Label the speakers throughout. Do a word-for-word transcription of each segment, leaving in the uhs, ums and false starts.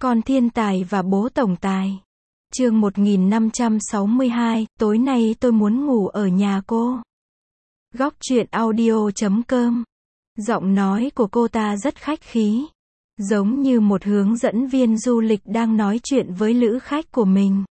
Speaker 1: Con thiên tài và bố tổng tài. Chương một nghìn năm trăm sáu mươi hai, tối nay tôi muốn ngủ ở nhà cô. Góc truyện audio chấm com. Giọng nói của cô ta rất khách khí, giống như một hướng dẫn viên du lịch đang nói chuyện với lữ khách của mình.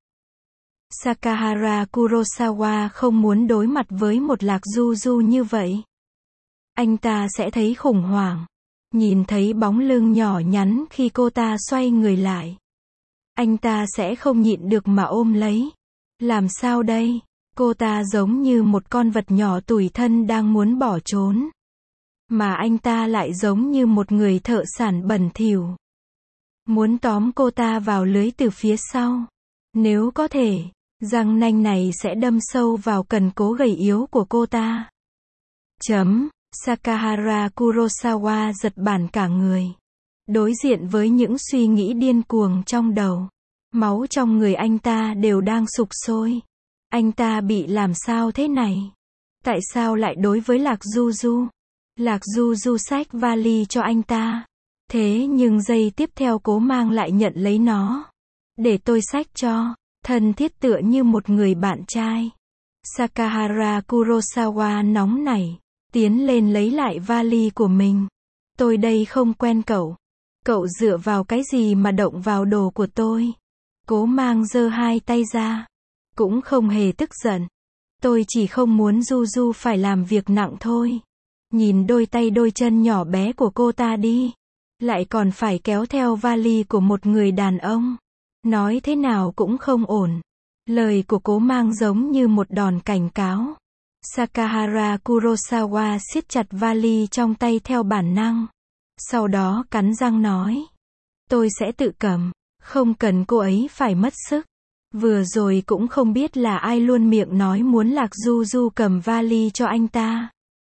Speaker 1: Sakahara Kurosawa không muốn đối mặt với một Lạc Du Du như vậy. Anh ta sẽ thấy khủng hoảng. Nhìn thấy bóng lưng nhỏ nhắn khi cô ta xoay người lại, anh ta sẽ không nhịn được mà ôm lấy. Làm sao đây? Cô ta giống như một con vật nhỏ tủi thân đang muốn bỏ trốn, mà anh ta lại giống như một người thợ săn bẩn thỉu, muốn tóm cô ta vào lưới từ phía sau. Nếu có thể, răng nanh này sẽ đâm sâu vào cần cố gầy yếu của cô ta. Chấm. Sakahara Kurosawa giật bắn cả người. Đối diện với những suy nghĩ điên cuồng trong đầu, máu trong người anh ta đều đang sục sôi. Anh ta bị làm sao thế này? Tại sao lại đối với Lạc Du Du? Lạc Du Du xách vali cho anh ta. Thế nhưng giây tiếp theo Cố Mang lại nhận lấy nó. Để tôi xách cho. Thân thiết tựa như một người bạn trai. Sakahara Kurosawa nóng nảy, tiến lên lấy lại vali của mình. Tôi đây không quen cậu. Cậu dựa vào cái gì mà động vào đồ của tôi? Cố Mang giơ hai tay ra, cũng không hề tức giận. Tôi chỉ không muốn Du Du phải làm việc nặng thôi. Nhìn đôi tay đôi chân nhỏ bé của cô ta đi. Lại còn phải kéo theo vali của một người đàn ông. Nói thế nào cũng không ổn. Lời của Cố Mang giống như một đòn cảnh cáo. Sakahara Kurosawa siết chặt vali trong tay theo bản năng. Sau đó cắn răng nói. Tôi sẽ tự cầm. Không cần cô ấy phải mất sức. Vừa rồi cũng không biết là ai luôn miệng nói muốn Lạc Du Du cầm vali cho anh ta.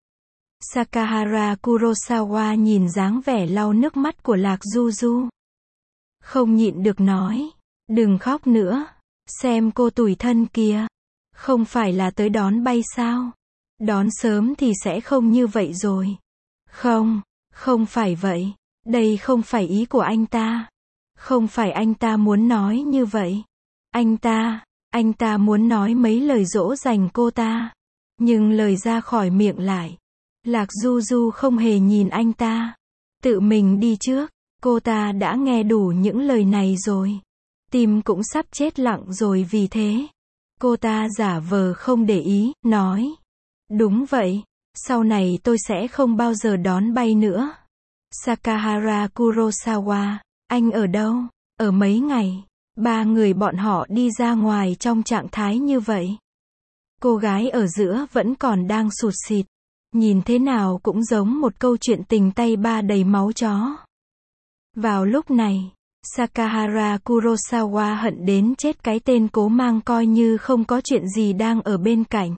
Speaker 1: Sakahara Kurosawa nhìn dáng vẻ lau nước mắt của Lạc Du Du, không nhịn được nói. Đừng khóc nữa. Xem cô tủi thân kìa. Không phải là tới đón bay sao? Đón sớm thì sẽ không như vậy rồi. Không, không phải vậy. Đây không phải ý của anh ta. Không phải anh ta muốn nói như vậy. Anh ta, anh ta muốn nói mấy lời dỗ dành cô ta. Nhưng lời ra khỏi miệng lại. Lạc Du Du không hề nhìn anh ta. Tự mình đi trước. Cô ta đã nghe đủ những lời này rồi. Tim cũng sắp chết lặng rồi vì thế. Cô ta giả vờ không để ý, nói. Đúng vậy, sau này tôi sẽ không bao giờ đón bay nữa. Sakahara Kurosawa, anh ở đâu? Ở mấy ngày? Ba người bọn họ đi ra ngoài trong trạng thái như vậy. Cô gái ở giữa vẫn còn đang sụt sịt. Nhìn thế nào cũng giống một câu chuyện tình tay ba đầy máu chó. Vào lúc này, Sakahara Kurosawa hận đến chết cái tên Cố Mang coi như không có chuyện gì đang ở bên cạnh.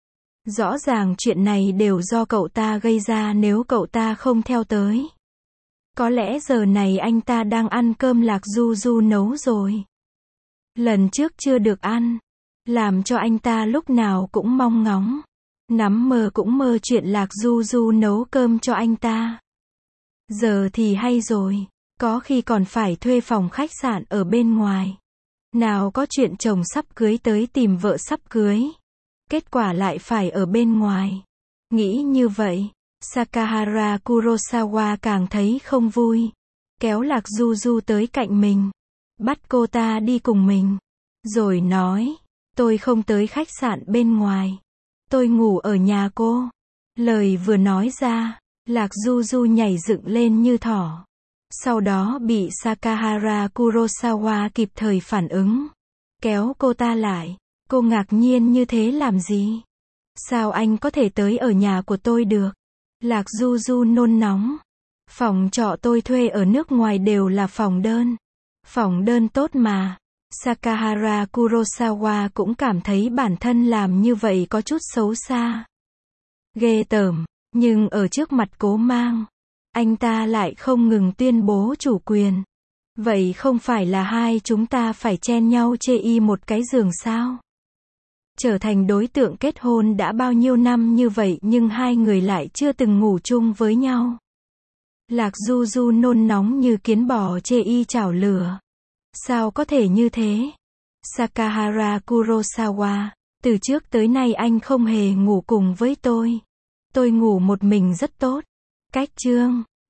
Speaker 1: Rõ ràng chuyện này đều do cậu ta gây ra nếu cậu ta không theo tới. Có lẽ giờ này anh ta đang ăn cơm Lạc Du Du nấu rồi. Lần trước chưa được ăn, làm cho anh ta lúc nào cũng mong ngóng. Nắm mơ cũng mơ chuyện Lạc Du Du nấu cơm cho anh ta. Giờ thì hay rồi. Có khi còn phải thuê phòng khách sạn ở bên ngoài. Nào có chuyện chồng sắp cưới tới tìm vợ sắp cưới. Kết quả lại phải ở bên ngoài. Nghĩ như vậy, Sakahara Kurosawa càng thấy không vui. Kéo Lạc Du Du tới cạnh mình. Bắt cô ta đi cùng mình. Rồi nói, tôi không tới khách sạn bên ngoài. Tôi ngủ ở nhà cô. Lời vừa nói ra, Lạc Du Du nhảy dựng lên như thỏ. Sau đó bị Sakahara Kurosawa kịp thời phản ứng. Kéo cô ta lại. Cô ngạc nhiên như thế làm gì? Sao anh có thể tới ở nhà của tôi được? Lạc Du Du nôn nóng. Phòng trọ tôi thuê ở nước ngoài đều là phòng đơn. Phòng đơn tốt mà. Sakahara Kurosawa cũng cảm thấy bản thân làm như vậy có chút xấu xa. Ghê tởm. Nhưng ở trước mặt Cố Mang, anh ta lại không ngừng tuyên bố chủ quyền. Vậy không phải là hai chúng ta phải chen nhau chê y một cái giường sao? Trở thành đối tượng kết hôn đã bao nhiêu năm như vậy nhưng hai người lại chưa từng ngủ chung với nhau. Lạc Du Du nôn nóng như kiến bò chê y chảo lửa. Sao có thể như thế? Sakahara Kurosawa, từ trước tới nay anh không hề ngủ cùng với tôi. Tôi ngủ một mình rất tốt. Cách chương